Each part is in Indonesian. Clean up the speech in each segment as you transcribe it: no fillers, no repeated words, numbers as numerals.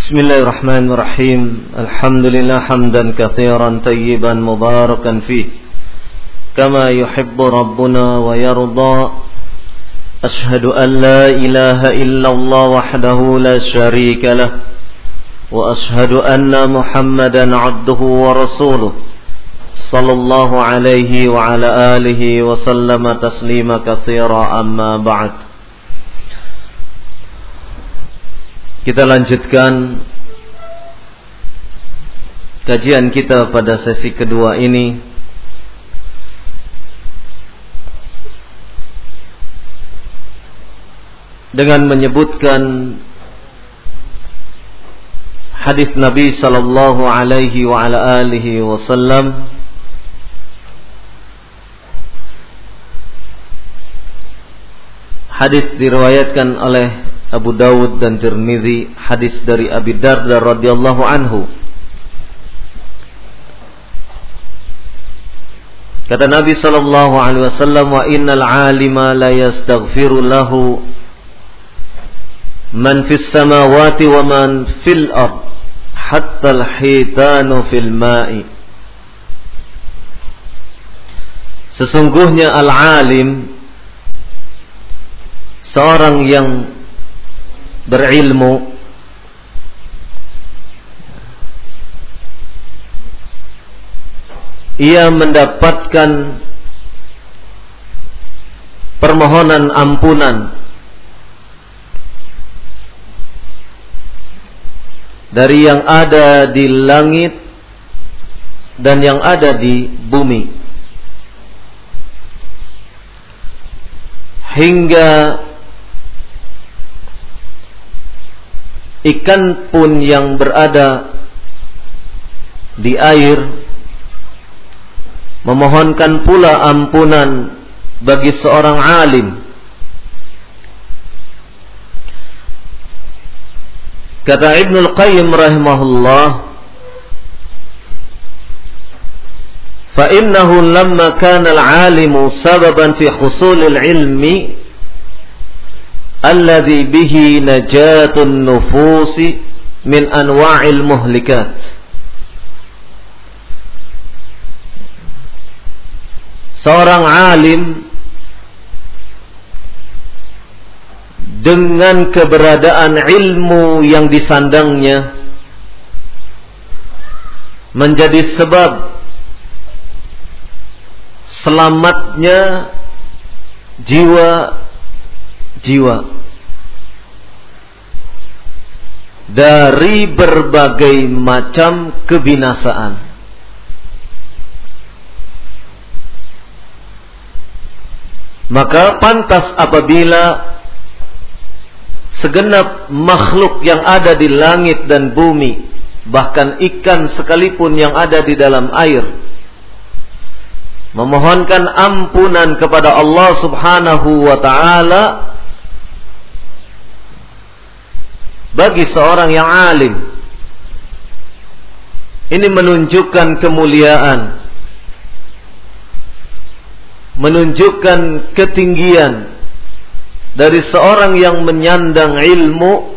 Bismillahirrahmanirrahim. Alhamdulillah hamdan katsiran tayyiban mubarakan fih kama yuhibbu rabbuna wa yarda. Ashhadu an la ilaha illallah wahdahu la syarika lah wa ashhadu anna Muhammadan abduhu wa rasuluh sallallahu alaihi wa ala alihi wa sallama taslima katsira, amma ba'd. Kita lanjutkan kajian kita pada sesi kedua ini dengan menyebutkan hadis Nabi sallallahu alaihi wa ala alihi wasallam hadis diriwayatkan oleh Abu Dawud dan Tirmizi, hadis dari Abi Darda radhiyallahu anhu. Kata Nabi sallallahu alaihi wasallam, wa innal 'alima la yastaghfiru lahu man fis samawati wa man fil ard hatta al-hitanu fil ma'i. Sesungguhnya al-alim, seorang yang berilmu, ia mendapatkan permohonan ampunan dari yang ada di langit dan yang ada di bumi, hingga ikan pun yang berada di air memohonkan pula ampunan bagi seorang alim. Kata Ibnul Qayyim rahimahullah, fa innahu lamma kana al-alimu sababan fi husulil ilmi alladhi bihi najatun nufusi min anwa'il muhlikat. Seorang alim dengan keberadaan ilmu yang disandangnya menjadi sebab selamatnya jiwa dari berbagai macam kebinasaan. Maka pantas apabila segenap makhluk yang ada di langit dan bumi, bahkan ikan sekalipun yang ada di dalam air, memohonkan ampunan kepada Allah subhanahu wa ta'ala bagi seorang yang alim. Ini menunjukkan kemuliaan, menunjukkan ketinggian dari seorang yang menyandang ilmu,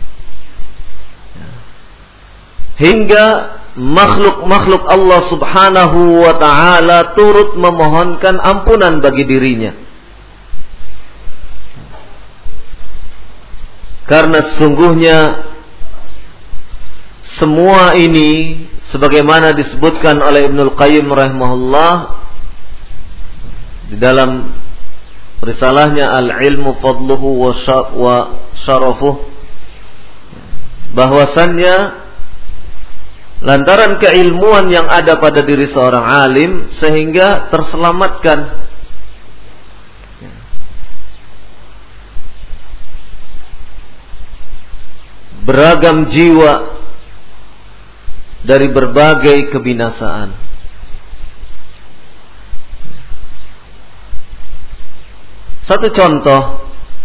hingga makhluk-makhluk Allah subhanahu wa ta'ala turut memohonkan ampunan bagi dirinya. Karena sesungguhnya semua ini sebagaimana disebutkan oleh Ibnul Qayyim rahimahullah di dalam risalahnya Al-Ilmu Fadluhu wa Syarafuh, bahwasannya lantaran keilmuan yang ada pada diri seorang alim sehingga terselamatkan beragam jiwa dari berbagai kebinasaan. Satu contoh,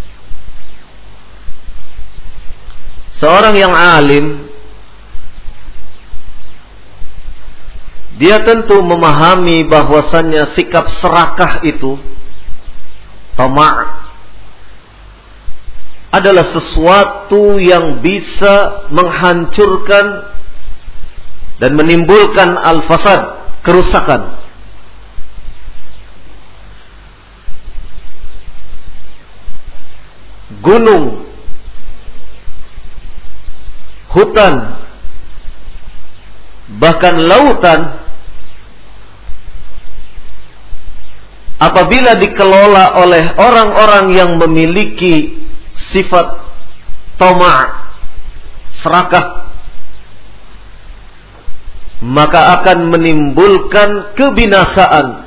seorang yang alim, dia tentu memahami bahwasannya sikap serakah itu, tamak, adalah sesuatu yang bisa menghancurkan dan menimbulkan al-fasad, kerusakan. Gunung, hutan, bahkan lautan, apabila dikelola oleh orang-orang yang memiliki sifat tama', serakah, maka akan menimbulkan kebinasaan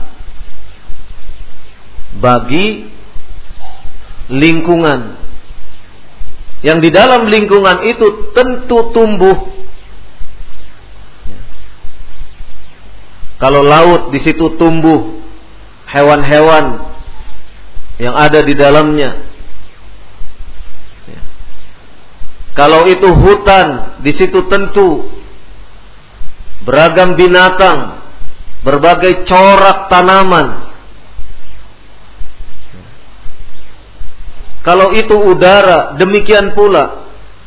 bagi lingkungan. Yang di dalam lingkungan itu tentu tumbuh. Kalau laut, di situ tumbuh hewan-hewan yang ada di dalamnya. Kalau itu hutan, di situ tentu beragam binatang, berbagai corak tanaman. Kalau itu udara, demikian pula.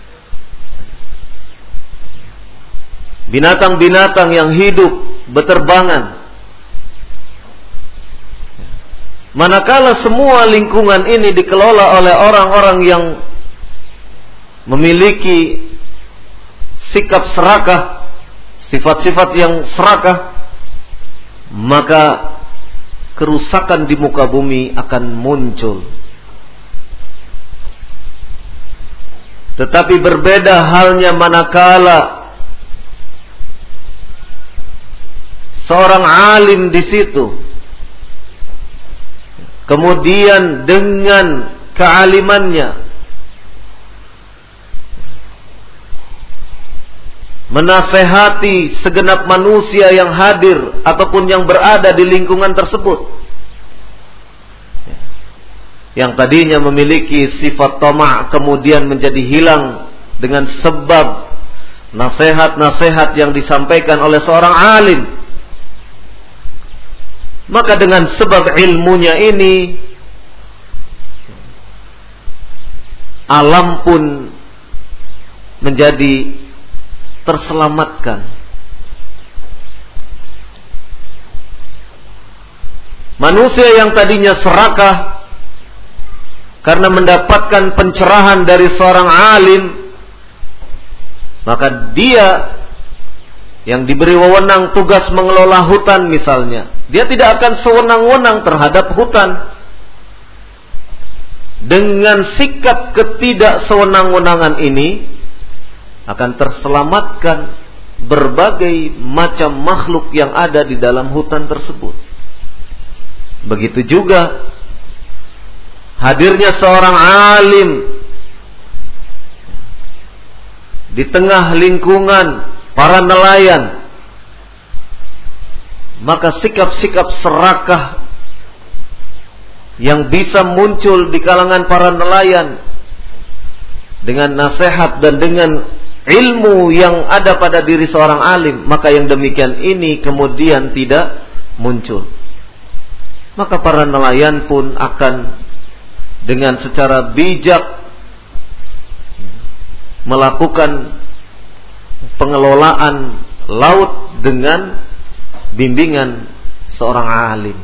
Binatang-binatang yang hidup beterbangan. Manakala semua lingkungan ini dikelola oleh orang-orang yang memiliki sikap serakah, sifat-sifat yang serakah, maka kerusakan di muka bumi akan muncul. Tetapi berbeda halnya manakala seorang alim di situ, kemudian dengan kealimannya menasehati segenap manusia yang hadir ataupun yang berada di lingkungan tersebut, yang tadinya memiliki sifat tama' kemudian menjadi hilang dengan sebab nasihat-nasihat yang disampaikan oleh seorang alim. Maka dengan sebab ilmunya ini, alam pun menjadi terselamatkan. Manusia yang tadinya serakah karena mendapatkan pencerahan dari seorang alim, maka dia yang diberi wewenang tugas mengelola hutan misalnya, dia tidak akan sewenang-wenang terhadap hutan. Dengan sikap ketidaksewenang-wenangan ini akan terselamatkan berbagai macam makhluk yang ada di dalam hutan tersebut. Begitu juga hadirnya seorang alim di tengah lingkungan para nelayan, maka sikap-sikap serakah yang bisa muncul di kalangan para nelayan dengan nasihat dan dengan ilmu yang ada pada diri seorang alim, maka yang demikian ini kemudian tidak muncul. Maka para nelayan pun akan dengan secara bijak melakukan pengelolaan laut dengan bimbingan seorang alim.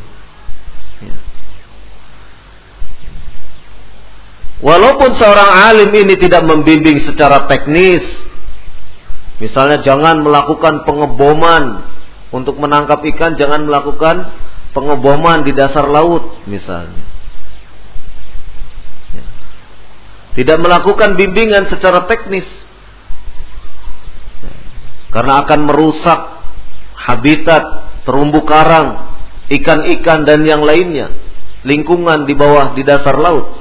Walaupun seorang alim ini tidak membimbing secara teknis, misalnya jangan melakukan pengeboman untuk menangkap ikan, jangan melakukan pengeboman di dasar laut misalnya. Tidak melakukan bimbingan secara teknis, karena akan merusak habitat terumbu karang, ikan-ikan dan yang lainnya, lingkungan di bawah di dasar laut.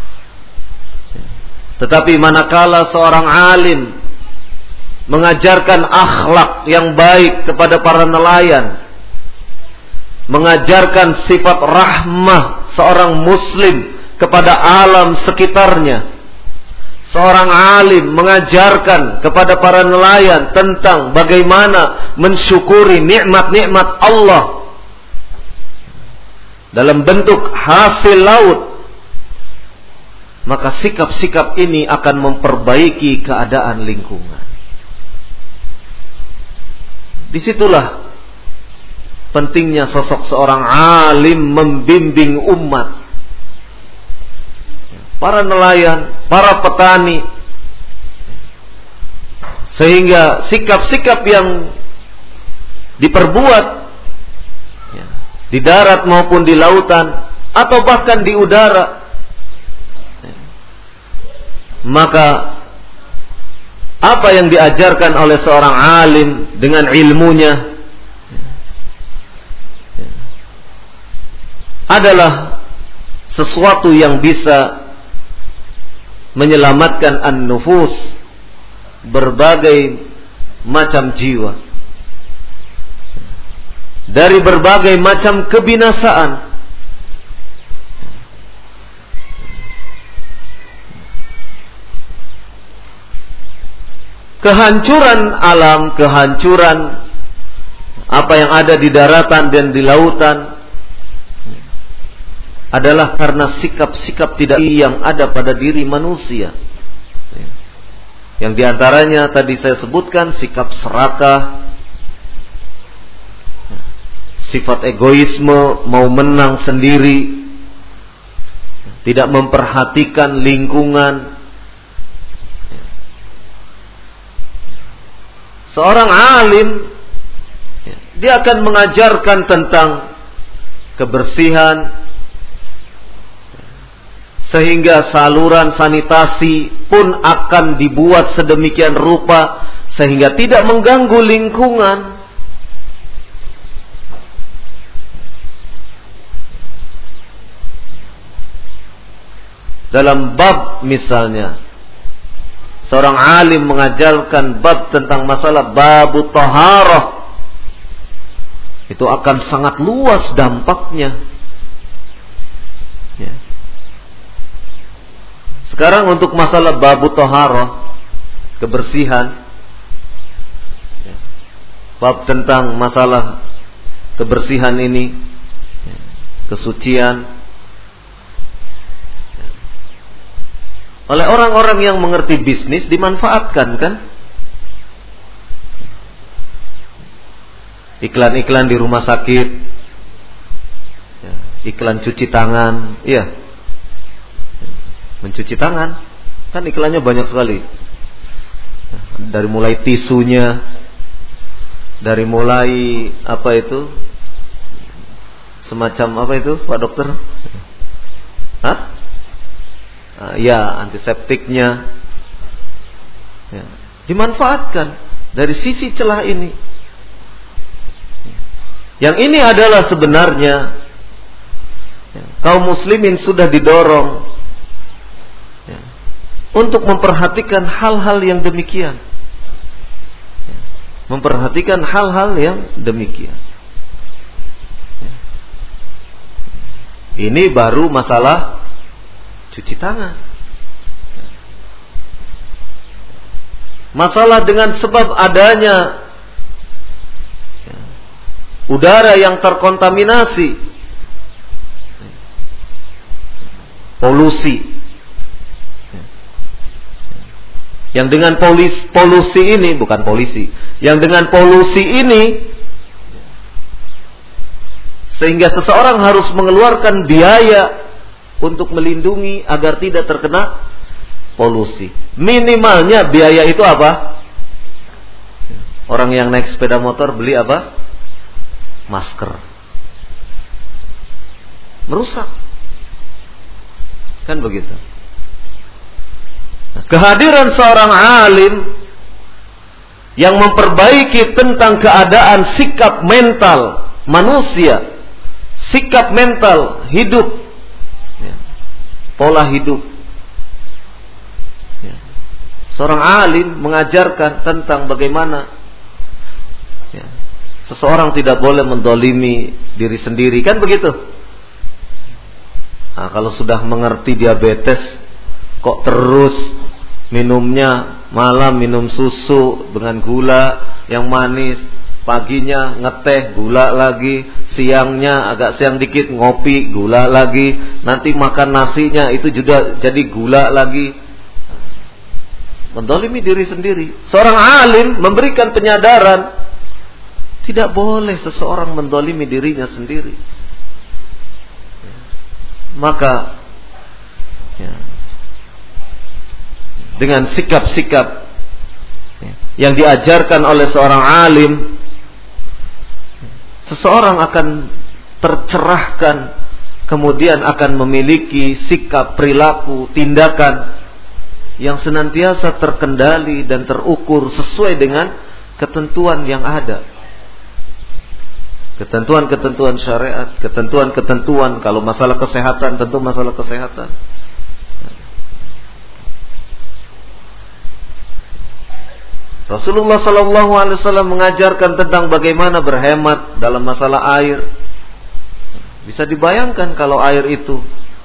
Tetapi manakala seorang alim mengajarkan akhlak yang baik kepada para nelayan, mengajarkan sifat rahmah seorang muslim kepada alam sekitarnya, seorang alim mengajarkan kepada para nelayan tentang bagaimana mensyukuri nikmat-nikmat Allah dalam bentuk hasil laut, maka sikap-sikap ini akan memperbaiki keadaan lingkungan. Disitulah pentingnya sosok seorang alim membimbing umat, para nelayan, para petani, sehingga sikap-sikap yang diperbuat di darat maupun di lautan atau bahkan di udara, maka apa yang diajarkan oleh seorang alim dengan ilmunya adalah sesuatu yang bisa menyelamatkan an-nufus, berbagai macam jiwa, dari berbagai macam kebinasaan. Kehancuran alam, kehancuran apa yang ada di daratan dan di lautan adalah karena sikap-sikap tidak yang ada pada diri manusia. Yang diantaranya tadi saya sebutkan sikap serakah, sifat egoisme, mau menang sendiri, tidak memperhatikan lingkungan. Seorang alim, dia akan mengajarkan tentang kebersihan, sehingga saluran sanitasi pun akan dibuat sedemikian rupa sehingga tidak mengganggu lingkungan. Dalam bab misalnya, seorang alim mengajarkan bab tentang masalah babu taharah, itu akan sangat luas dampaknya. Ya. Sekarang untuk masalah babu taharah, kebersihan, ya, bab tentang masalah kebersihan ini, ya, kesucian, ya, oleh orang-orang yang mengerti bisnis dimanfaatkan kan? Iklan-iklan di rumah sakit, ya, iklan cuci tangan, iya. Mencuci tangan, kan iklannya banyak sekali. Dari mulai tisunya, dari mulai apa itu, semacam apa itu, Pak Dokter? Hah? Ya, antiseptiknya, ya, dimanfaatkan dari sisi celah ini. Yang ini adalah sebenarnya ya, kaum muslimin sudah didorong untuk memperhatikan hal-hal yang demikian. Memperhatikan hal-hal yang demikian. Ini baru masalah cuci tangan. Masalah dengan sebab adanya udara yang terkontaminasi, polusi. Yang dengan polusi ini, bukan polisi, yang dengan polusi ini, sehingga seseorang harus mengeluarkan biaya untuk melindungi agar tidak terkena polusi. Minimalnya biaya itu apa? Orang yang naik sepeda motor beli apa? Masker. Merusak. Kan begitu. Kehadiran seorang alim yang memperbaiki tentang keadaan sikap mental manusia, sikap mental hidup, ya, pola hidup. Ya. Seorang alim mengajarkan tentang bagaimana ya, seseorang tidak boleh mendolimi diri sendiri, kan begitu. Nah, kalau sudah mengerti diabetes, kok terus minumnya malam minum susu dengan gula yang manis, Paginya ngeteh, gula lagi. Siangnya agak siang dikit, ngopi, gula lagi. Nanti makan nasinya itu juga jadi gula lagi. Mendolimi diri sendiri. Seorang alim memberikan penyadaran. Tidak boleh seseorang mendolimi dirinya sendiri. Maka dengan sikap-sikap yang diajarkan oleh seorang alim, seseorang akan tercerahkan, kemudian akan memiliki sikap, perilaku, tindakan yang senantiasa terkendali dan terukur sesuai dengan ketentuan yang ada. Ketentuan-ketentuan syariat, ketentuan-ketentuan, kalau masalah kesehatan, tentu masalah kesehatan. Rasulullah SAW mengajarkan tentang bagaimana berhemat dalam masalah air. Bisa dibayangkan kalau air itu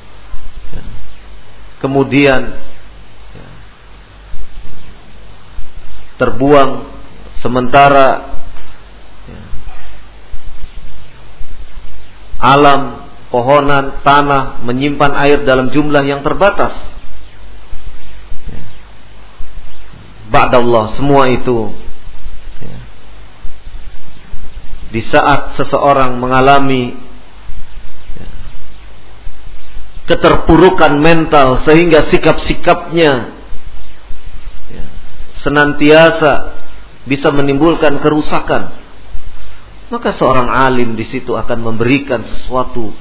kemudian terbuang sementara alam, pohonan, tanah menyimpan air dalam jumlah yang terbatas. Ba'dallah, semua itu di saat seseorang mengalami keterpurukan mental sehingga sikap-sikapnya senantiasa bisa menimbulkan kerusakan, maka seorang alim di situ akan memberikan sesuatu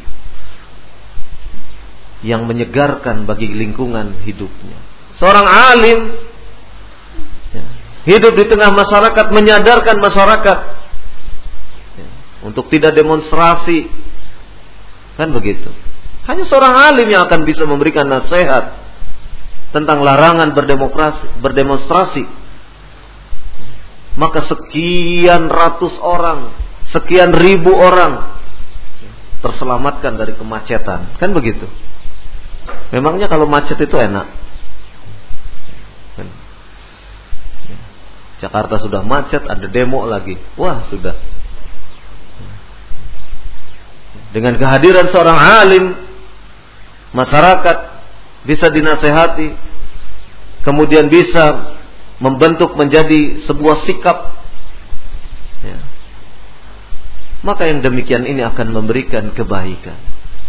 yang menyegarkan bagi lingkungan hidupnya. Seorang alim hidup di tengah masyarakat, menyadarkan masyarakat untuk tidak demonstrasi, kan begitu. Hanya seorang alim yang akan bisa memberikan nasihat tentang larangan berdemonstrasi. Maka sekian ratus orang, sekian ribu orang terselamatkan dari kemacetan, kan begitu. Memangnya kalau macet itu enak? Jakarta sudah macet, ada demo lagi. Wah, sudah. Dengan kehadiran seorang alim, masyarakat bisa dinasehati, kemudian bisa membentuk menjadi sebuah sikap. Maka yang demikian ini akan memberikan kebaikan.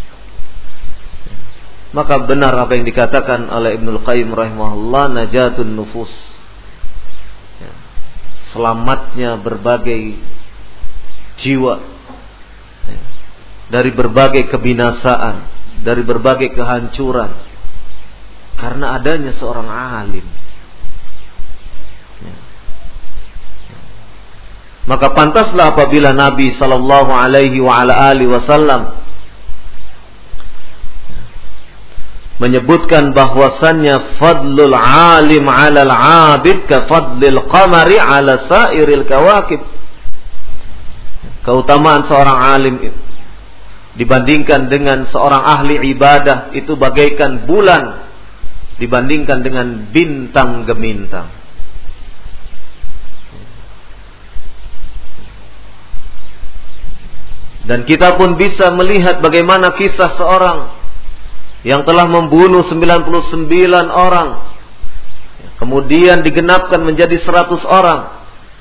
Maka benar apa yang dikatakan oleh Ibnul Qayyim rahimahullah, najatun nufus, selamatnya berbagai jiwa dari berbagai kebinasaan, dari berbagai kehancuran, karena adanya seorang alim. Maka pantaslah apabila Nabi sallallahu alaihi wasallam menyebutkan bahwasannya fadlul alim 'alal 'abid ka fadlil qamari 'ala sairil kawakib. Keutamaan seorang alim dibandingkan dengan seorang ahli ibadah itu bagaikan bulan dibandingkan dengan bintang gemintang. Dan kita pun bisa melihat bagaimana kisah seorang yang telah membunuh 99 orang, kemudian digenapkan menjadi 100 orang.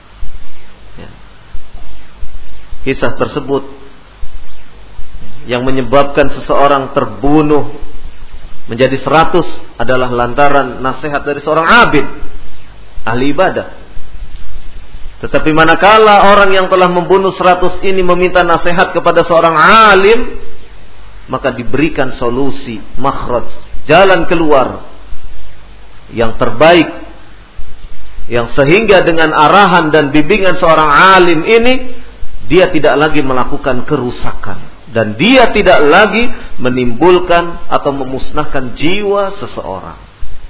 Kisah tersebut yang menyebabkan seseorang terbunuh menjadi 100 adalah lantaran nasihat dari seorang abid, ahli ibadah. Tetapi manakala orang yang telah membunuh 100 ini meminta nasihat kepada seorang alim, maka diberikan solusi, makhraj, jalan keluar yang terbaik, yang sehingga dengan arahan dan bimbingan seorang alim ini, dia tidak lagi melakukan kerusakan dan dia tidak lagi menimbulkan atau memusnahkan jiwa seseorang.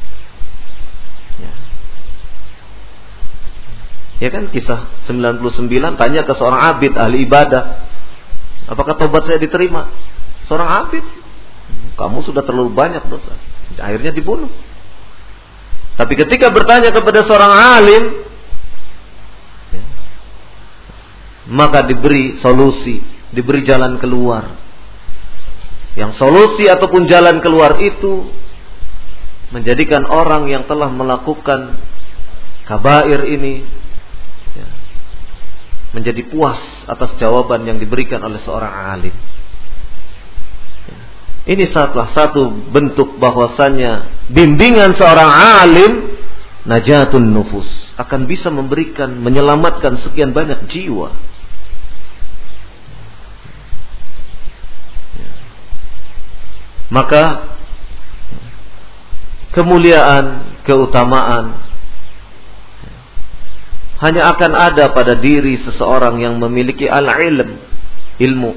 Ya kan, kisah 99, tanya ke seorang abid ahli ibadah, apakah tobat saya diterima? Seorang abid, kamu sudah terlalu banyak dosa. Akhirnya dibunuh. Tapi ketika bertanya kepada seorang alim, maka diberi solusi, diberi jalan keluar. Yang solusi ataupun jalan keluar itu menjadikan orang yang telah melakukan kabair ini menjadi puas atas jawaban yang diberikan oleh seorang alim. Ini salah satu bentuk bahwasannya bimbingan seorang alim najatun nufus, akan bisa memberikan, menyelamatkan sekian banyak jiwa. Maka kemuliaan, keutamaan hanya akan ada pada diri seseorang yang memiliki al-ilm, ilmu.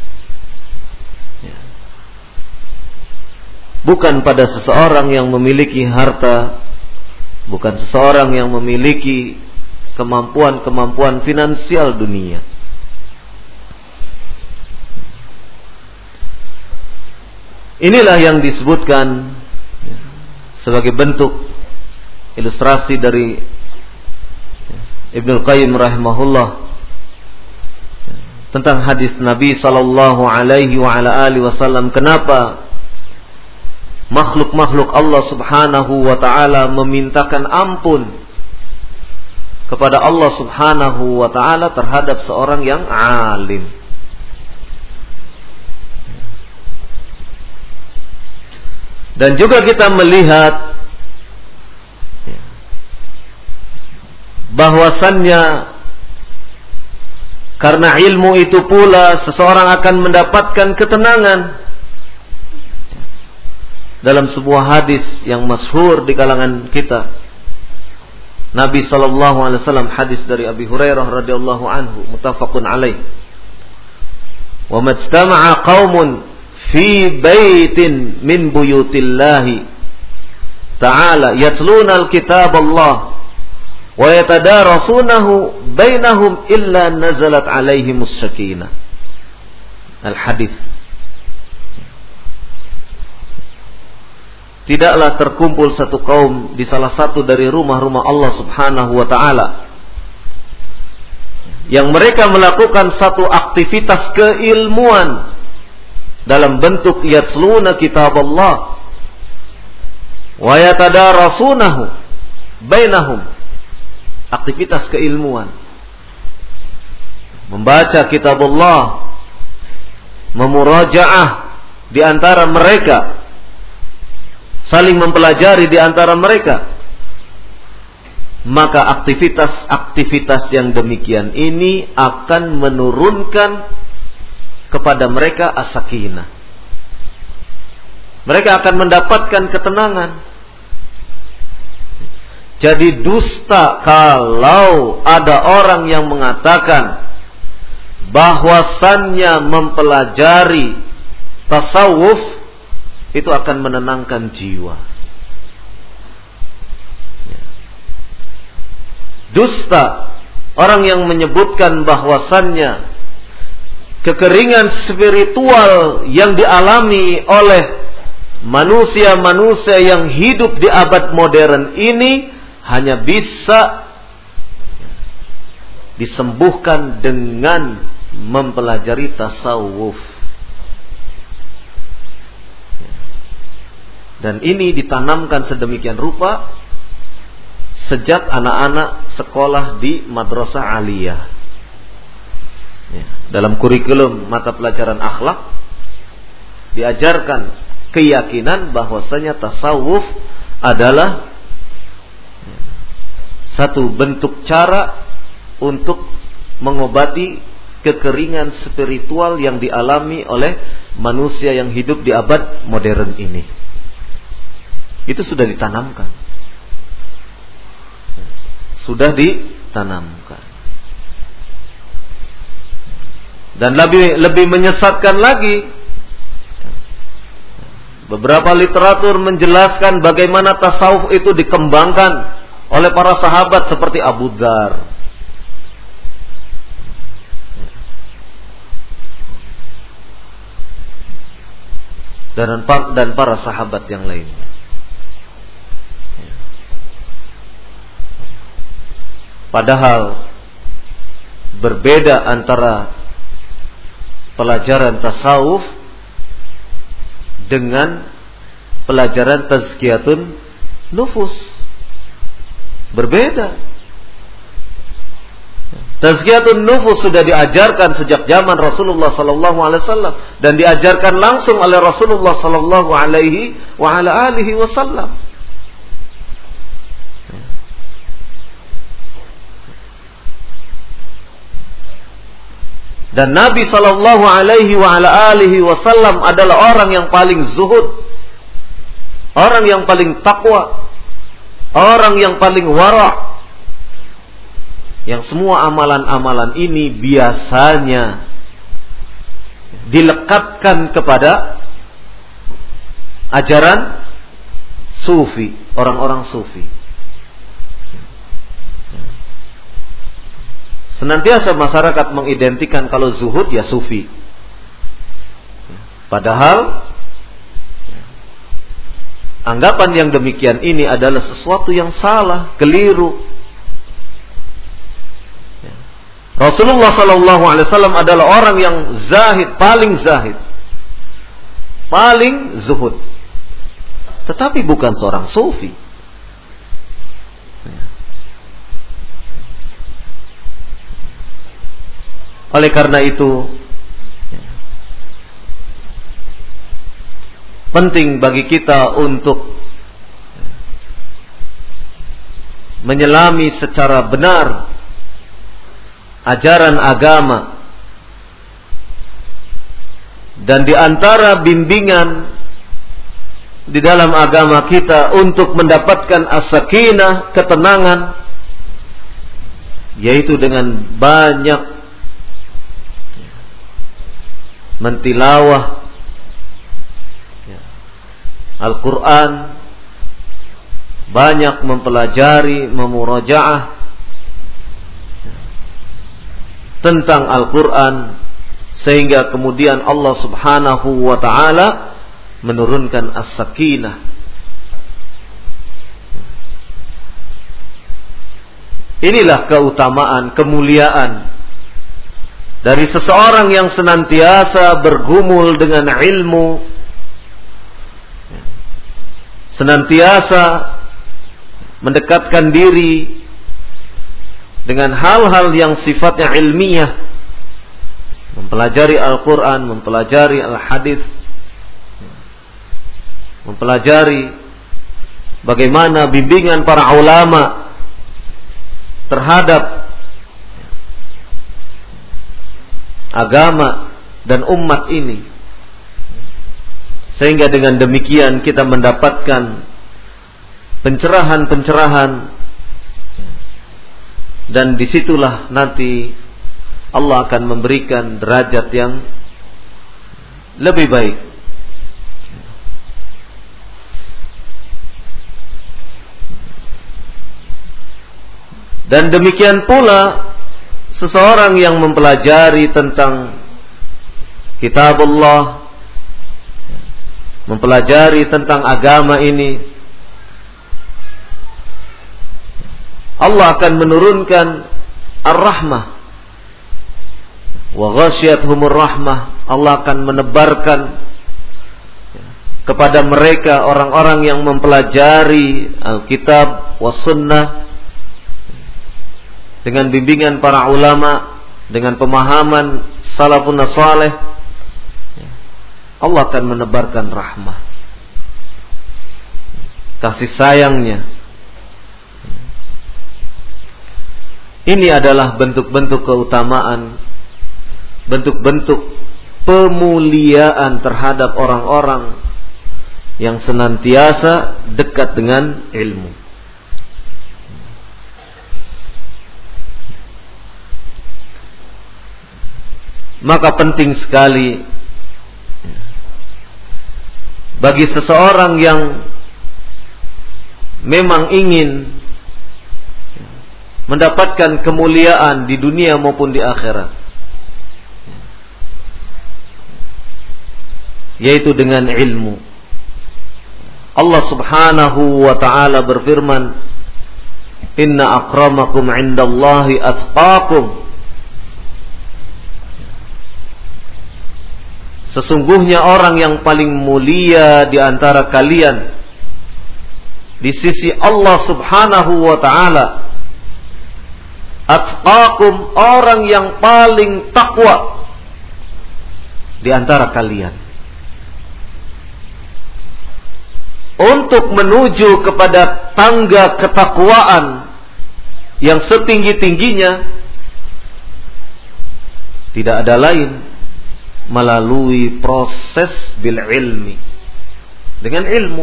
Bukan pada seseorang yang memiliki harta, bukan seseorang yang memiliki kemampuan-kemampuan finansial dunia. Inilah yang disebutkan sebagai bentuk ilustrasi dari Ibnu Qayyim rahimahullah tentang hadis Nabi sallallahu alaihi wa ala alihi wasallam, kenapa makhluk-makhluk Allah Subhanahu wa taala memintakan ampun kepada Allah Subhanahu wa taala terhadap seorang yang alim. Dan juga kita melihat bahwasannya karena ilmu itu pula seseorang akan mendapatkan ketenangan. Dalam sebuah hadis yang masyhur di kalangan kita, Nabi SAW, hadis dari Abi Hurairah radhiyallahu anhu, muttafaqun alaih, wa majtama'a qaumun fi baitin min buyutillahi ta'ala yatluna al-kitab Allah wa yatadarasunahu bainahum illa nazalat alaihimus sakinah. Al-hadis. Tidaklah terkumpul satu kaum di salah satu dari rumah-rumah Allah Subhanahu wa taala yang mereka melakukan satu aktivitas keilmuan dalam bentuk yatluna kitab Allah wa yatadarasunahu bainahum, aktivitas keilmuan, membaca kitab Allah, memurajaah di antara mereka, saling mempelajari di antara mereka. Maka aktivitas-aktivitas yang demikian ini akan menurunkan kepada mereka as-sakinah. Mereka akan mendapatkan ketenangan. Jadi dusta kalau ada orang yang mengatakan bahwasannya mempelajari tasawuf itu akan menenangkan jiwa. Dusta orang yang menyebutkan bahwasannya kekeringan spiritual yang dialami oleh manusia-manusia yang hidup di abad modern ini hanya bisa disembuhkan dengan mempelajari tasawuf. Dan ini ditanamkan sedemikian rupa sejak anak-anak sekolah di madrasah aliyah. Dalam kurikulum mata pelajaran akhlak diajarkan keyakinan bahwasanya tasawuf adalah satu bentuk cara untuk mengobati kekeringan spiritual yang dialami oleh manusia yang hidup di abad modern ini. Itu sudah ditanamkan. Sudah ditanamkan. Dan lebih menyesatkan lagi, beberapa literatur menjelaskan bagaimana tasawuf itu dikembangkan oleh para sahabat seperti Abu Dzar. Dan para sahabat yang lainnya. Padahal berbeda antara pelajaran tasawuf dengan pelajaran tazkiyatun nufus. Berbeda. Tazkiyatun nufus sudah diajarkan sejak zaman Rasulullah sallallahu alaihi wasallam dan diajarkan langsung oleh Rasulullah sallallahu alaihi wa ala alihi wasallam. Dan Nabi sallallahu alaihi wa ala alihi wasallam adalah orang yang paling zuhud, orang yang paling takwa, orang yang paling wara', yang semua amalan-amalan ini biasanya dilekatkan kepada ajaran sufi, orang-orang sufi. Senantiasa masyarakat mengidentikan kalau zuhud ya sufi. Padahal anggapan yang demikian ini adalah sesuatu yang salah, keliru. Rasulullah sallallahu alaihi wasallam adalah orang yang zahid, paling zuhud. Tetapi bukan seorang sufi. Oleh karena itu penting bagi kita untuk menyelami secara benar ajaran agama, dan di antara bimbingan di dalam agama kita untuk mendapatkan as-sakinah, ketenangan, yaitu dengan banyak mentilawah Al-Quran, banyak mempelajari, memurajaah tentang Al-Quran, sehingga kemudian Allah subhanahu wa ta'ala menurunkan as-sakinah. Inilah keutamaan, kemuliaan dari seseorang yang senantiasa bergumul dengan ilmu, senantiasa mendekatkan diri dengan hal-hal yang sifatnya ilmiah, mempelajari Al-Quran, mempelajari Al-Hadis, mempelajari bagaimana bimbingan para ulama terhadap agama dan umat ini, sehingga dengan demikian kita mendapatkan pencerahan-pencerahan, dan disitulah nanti Allah akan memberikan derajat yang lebih baik. Dan demikian pula seseorang yang mempelajari tentang kitab Allah, mempelajari tentang agama ini, Allah akan menurunkan ar-rahmah, wa ghasyiyatuhumur rahmah. Allah akan menebarkan kepada mereka orang-orang yang mempelajari Alkitab was sunnah dengan bimbingan para ulama, dengan pemahaman salafun saleh, Allah akan menebarkan rahmah, kasih sayangnya. Ini adalah bentuk-bentuk keutamaan, bentuk-bentuk pemuliaan terhadap orang-orang yang senantiasa dekat dengan ilmu. Maka penting sekali bagi seseorang yang memang ingin mendapatkan kemuliaan di dunia maupun di akhirat, yaitu dengan ilmu. Allah subhanahu wa ta'ala berfirman, inna akramakum indallahi atqakum. Sesungguhnya orang yang paling mulia di antara kalian di sisi Allah Subhanahu wa ta'ala, atqakum, orang yang paling takwa di antara kalian. Untuk menuju kepada tangga ketakwaan yang setinggi-tingginya, tidak ada lain melalui proses bil ilmi, dengan ilmu.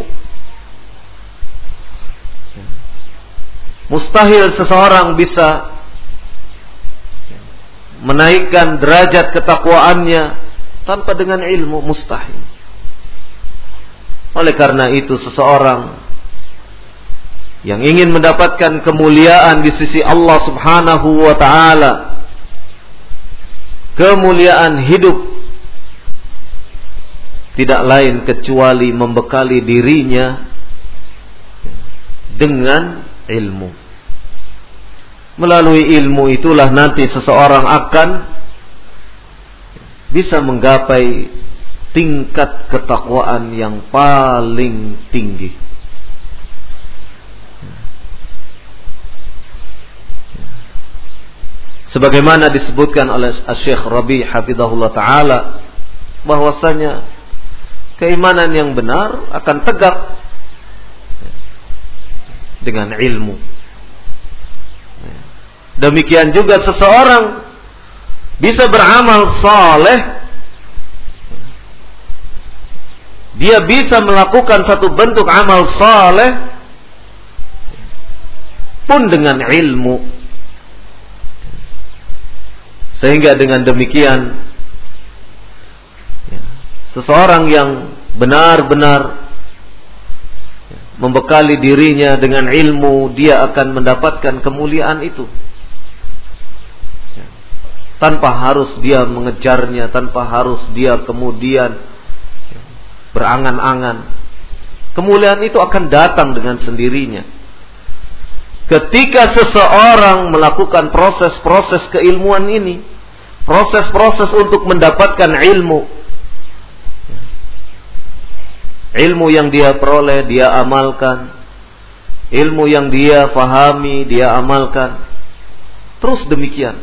Mustahil seseorang bisa menaikkan derajat ketakwaannya tanpa dengan ilmu, mustahil. Oleh karena itu, seseorang yang ingin mendapatkan kemuliaan di sisi Allah Subhanahu wa ta'ala, kemuliaan hidup, tidak lain kecuali membekali dirinya dengan ilmu. Melalui ilmu itulah nanti seseorang akan bisa menggapai tingkat ketakwaan yang paling tinggi. Sebagaimana disebutkan oleh Syekh Rabi' hafizahullah ta'ala, bahwasanya keimanan yang benar akan tegak dengan ilmu. Demikian juga seseorang bisa beramal saleh, dia bisa melakukan satu bentuk amal saleh pun dengan ilmu. Sehingga dengan demikian, seseorang yang benar-benar membekali dirinya dengan ilmu, dia akan mendapatkan kemuliaan itu tanpa harus dia mengejarnya, tanpa harus dia kemudian berangan-angan. Kemuliaan itu akan datang dengan sendirinya ketika seseorang melakukan proses-proses keilmuan ini, proses-proses untuk mendapatkan ilmu. Ilmu yang dia peroleh, dia amalkan. Ilmu yang dia fahami, dia amalkan. Terus demikian.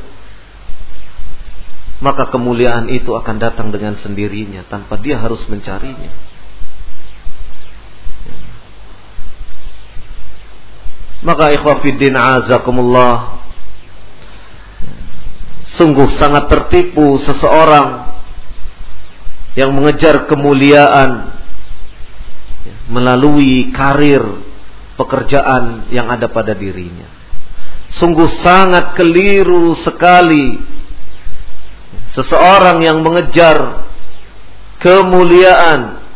Maka kemuliaan itu akan datang dengan sendirinya tanpa dia harus mencarinya. Maka ikhwah fiddin azakumullah, sungguh sangat tertipu seseorang yang mengejar kemuliaan melalui karir pekerjaan yang ada pada dirinya. Sungguh sangat keliru sekali seseorang yang mengejar kemuliaan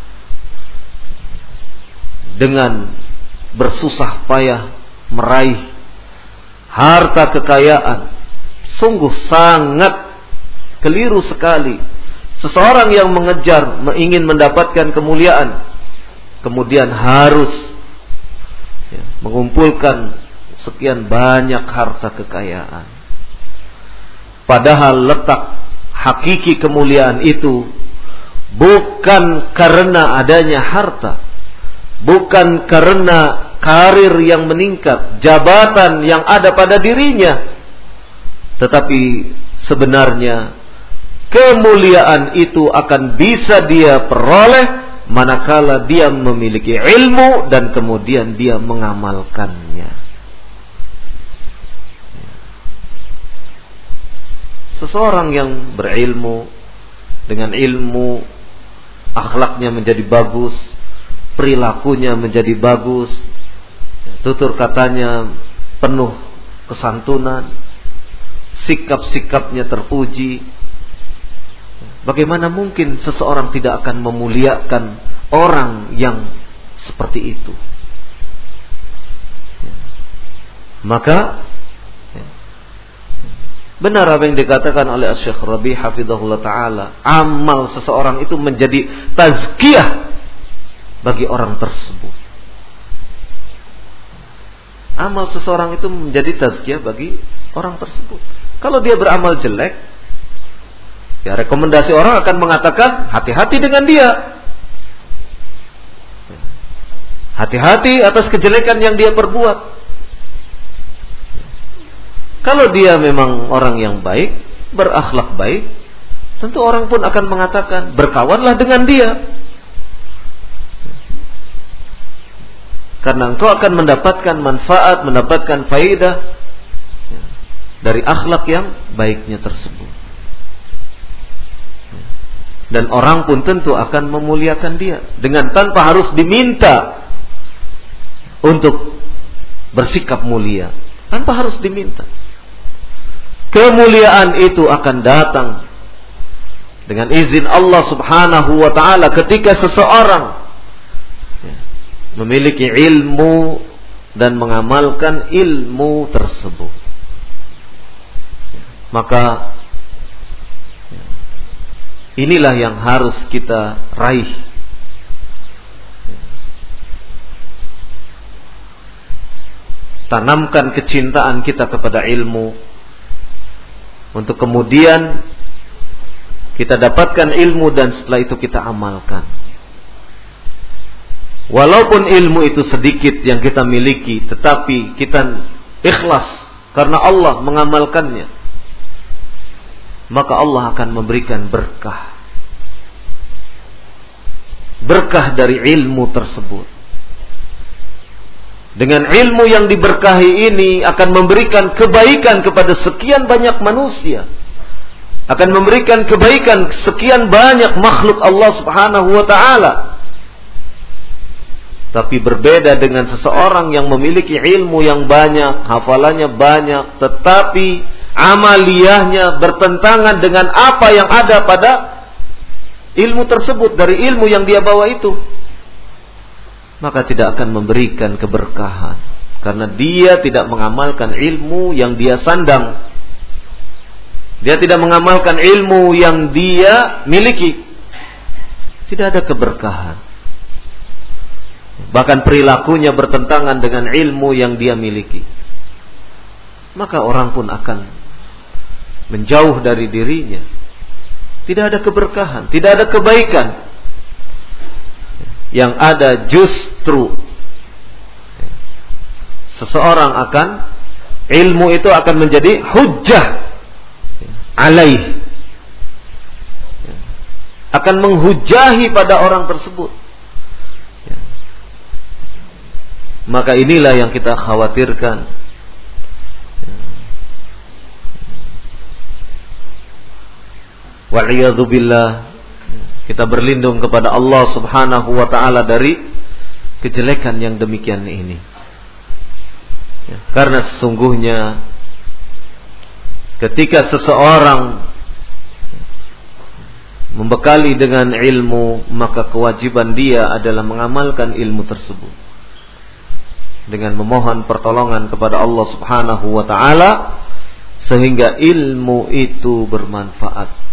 dengan bersusah payah meraih harta kekayaan. Sungguh sangat keliru sekali seseorang yang mengejar, ingin mendapatkan kemuliaan, kemudian harus mengumpulkan sekian banyak harta kekayaan. Padahal letak hakiki kemuliaan itu bukan karena adanya harta, bukan karena karir yang meningkat, jabatan yang ada pada dirinya, tetapi sebenarnya kemuliaan itu akan bisa dia peroleh manakala dia memiliki ilmu dan kemudian dia mengamalkannya. Seseorang yang berilmu, dengan ilmu akhlaknya menjadi bagus, perilakunya menjadi bagus, tutur katanya penuh kesantunan, sikap-sikapnya terpuji. Bagaimana mungkin seseorang tidak akan memuliakan orang yang seperti itu? Maka benar apa yang dikatakan oleh Syekh Rabi' hafizahullah ta'ala, amal seseorang itu menjadi tazkiyah bagi orang tersebut. Amal seseorang itu menjadi tazkiyah bagi orang tersebut. Kalau dia beramal jelek, Ya, rekomendasi orang akan mengatakan hati-hati dengan dia. Hati-hati atas kejelekan yang dia perbuat. Kalau dia memang orang yang baik, berakhlak baik, tentu orang pun akan mengatakan berkawanlah dengan dia. Karena engkau akan mendapatkan manfaat, mendapatkan faedah dari akhlak yang baiknya tersebut. Dan orang pun tentu akan memuliakan dia dengan tanpa harus diminta untuk bersikap mulia, tanpa harus diminta. Kemuliaan itu akan datang dengan izin Allah Subhanahu wa ta'ala ketika seseorang memiliki ilmu dan mengamalkan ilmu tersebut. Maka inilah yang harus kita raih. Tanamkan kecintaan kita kepada ilmu, untuk kemudian kita dapatkan ilmu dan setelah itu kita amalkan. Walaupun ilmu itu sedikit yang kita miliki, tetapi kita ikhlas karena Allah mengamalkannya, maka Allah akan memberikan berkah. Berkah dari ilmu tersebut. Dengan ilmu yang diberkahi ini akan memberikan kebaikan kepada sekian banyak manusia. Akan memberikan kebaikan sekian banyak makhluk Allah Subhanahu wa ta'ala. Tapi berbeda dengan seseorang yang memiliki ilmu yang banyak, hafalannya banyak, tetapi amaliyahnya bertentangan dengan apa yang ada pada ilmu tersebut, dari ilmu yang dia bawa itu. Maka tidak akan memberikan keberkahan, karena dia tidak mengamalkan ilmu yang dia sandang. Dia tidak mengamalkan ilmu yang dia miliki. Tidak ada keberkahan. Bahkan perilakunya bertentangan dengan ilmu yang dia miliki. Maka orang pun akan menjauh dari dirinya. Tidak ada keberkahan, tidak ada kebaikan. Yang ada justru seseorang akan, ilmu itu akan menjadi hujjah alaih, akan menghujahi pada orang tersebut. Maka inilah yang kita khawatirkan. Wa'iyadzu billah, kita berlindung kepada Allah Subhanahu wa ta'ala dari kejelekan yang demikian ini. Karena sesungguhnya ketika seseorang membekali dengan ilmu, maka kewajiban dia adalah mengamalkan ilmu tersebut dengan memohon pertolongan kepada Allah Subhanahu wa ta'ala, sehingga ilmu itu bermanfaat.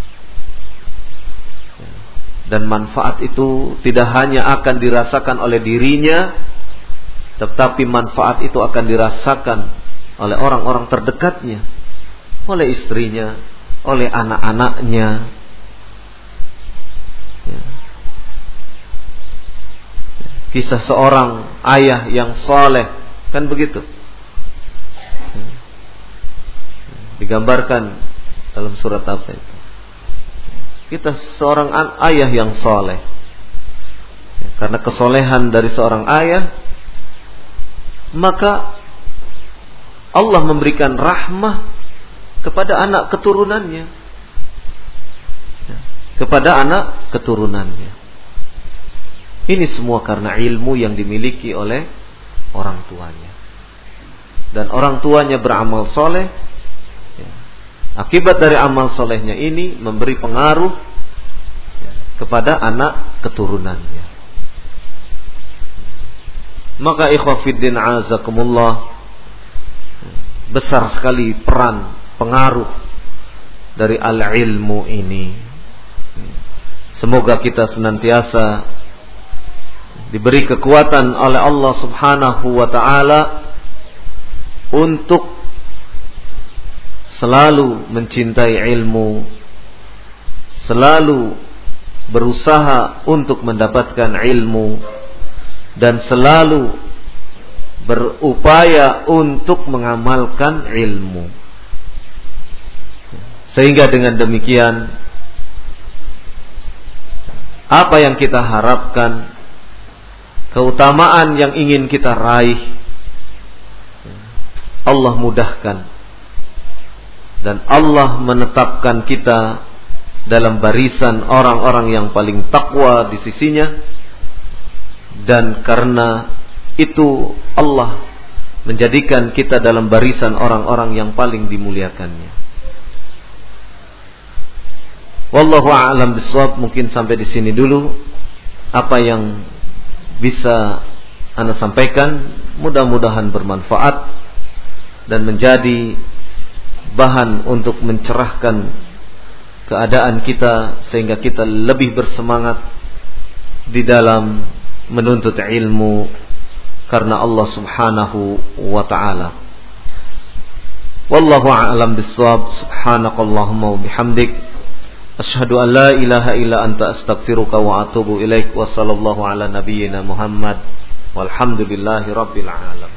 Dan manfaat itu tidak hanya akan dirasakan oleh dirinya, tetapi manfaat itu akan dirasakan oleh orang-orang terdekatnya, oleh istrinya, oleh anak-anaknya. Kisah seorang ayah yang saleh, kan begitu, digambarkan dalam surat apa itu? Kita seorang ayah yang soleh. Karena kesolehan dari seorang ayah, maka Allah memberikan rahmah kepada anak keturunannya. Kepada anak keturunannya. Ini semua karena ilmu yang dimiliki oleh orang tuanya. Dan orang tuanya beramal soleh. Akibat dari amal solehnya ini memberi pengaruh kepada anak keturunannya. Maka ikhwah fiddin azakumullah, besar sekali peran pengaruh dari al-ilmu ini. Semoga kita senantiasa diberi kekuatan oleh Allah Subhanahu wa ta'ala untuk selalu mencintai ilmu selalu berusaha untuk mendapatkan ilmu dan selalu berupaya untuk mengamalkan ilmu. Sehingga dengan demikian, apa yang kita harapkan, keutamaan yang ingin kita raih, Allah mudahkan. Dan Allah menetapkan kita dalam barisan orang-orang yang paling takwa di sisinya. Dan karena itu Allah menjadikan kita dalam barisan orang-orang yang paling dimuliakannya. Wallahu a'lam bishawab. Mungkin sampai di sini dulu apa yang bisa Ana sampaikan, mudah-mudahan bermanfaat dan menjadi bahan untuk mencerahkan keadaan kita sehingga kita lebih bersemangat di dalam menuntut ilmu karena Allah Subhanahu wa taala. Wallahu a'lam bishawab. Subhanakallahumma wa bihamdik, asyhadu an la ilaha illa anta astaghfiruka wa atubu ilaik. Wa sallallahu ala nabiyyina Muhammad walhamdulillahi rabbil alamin.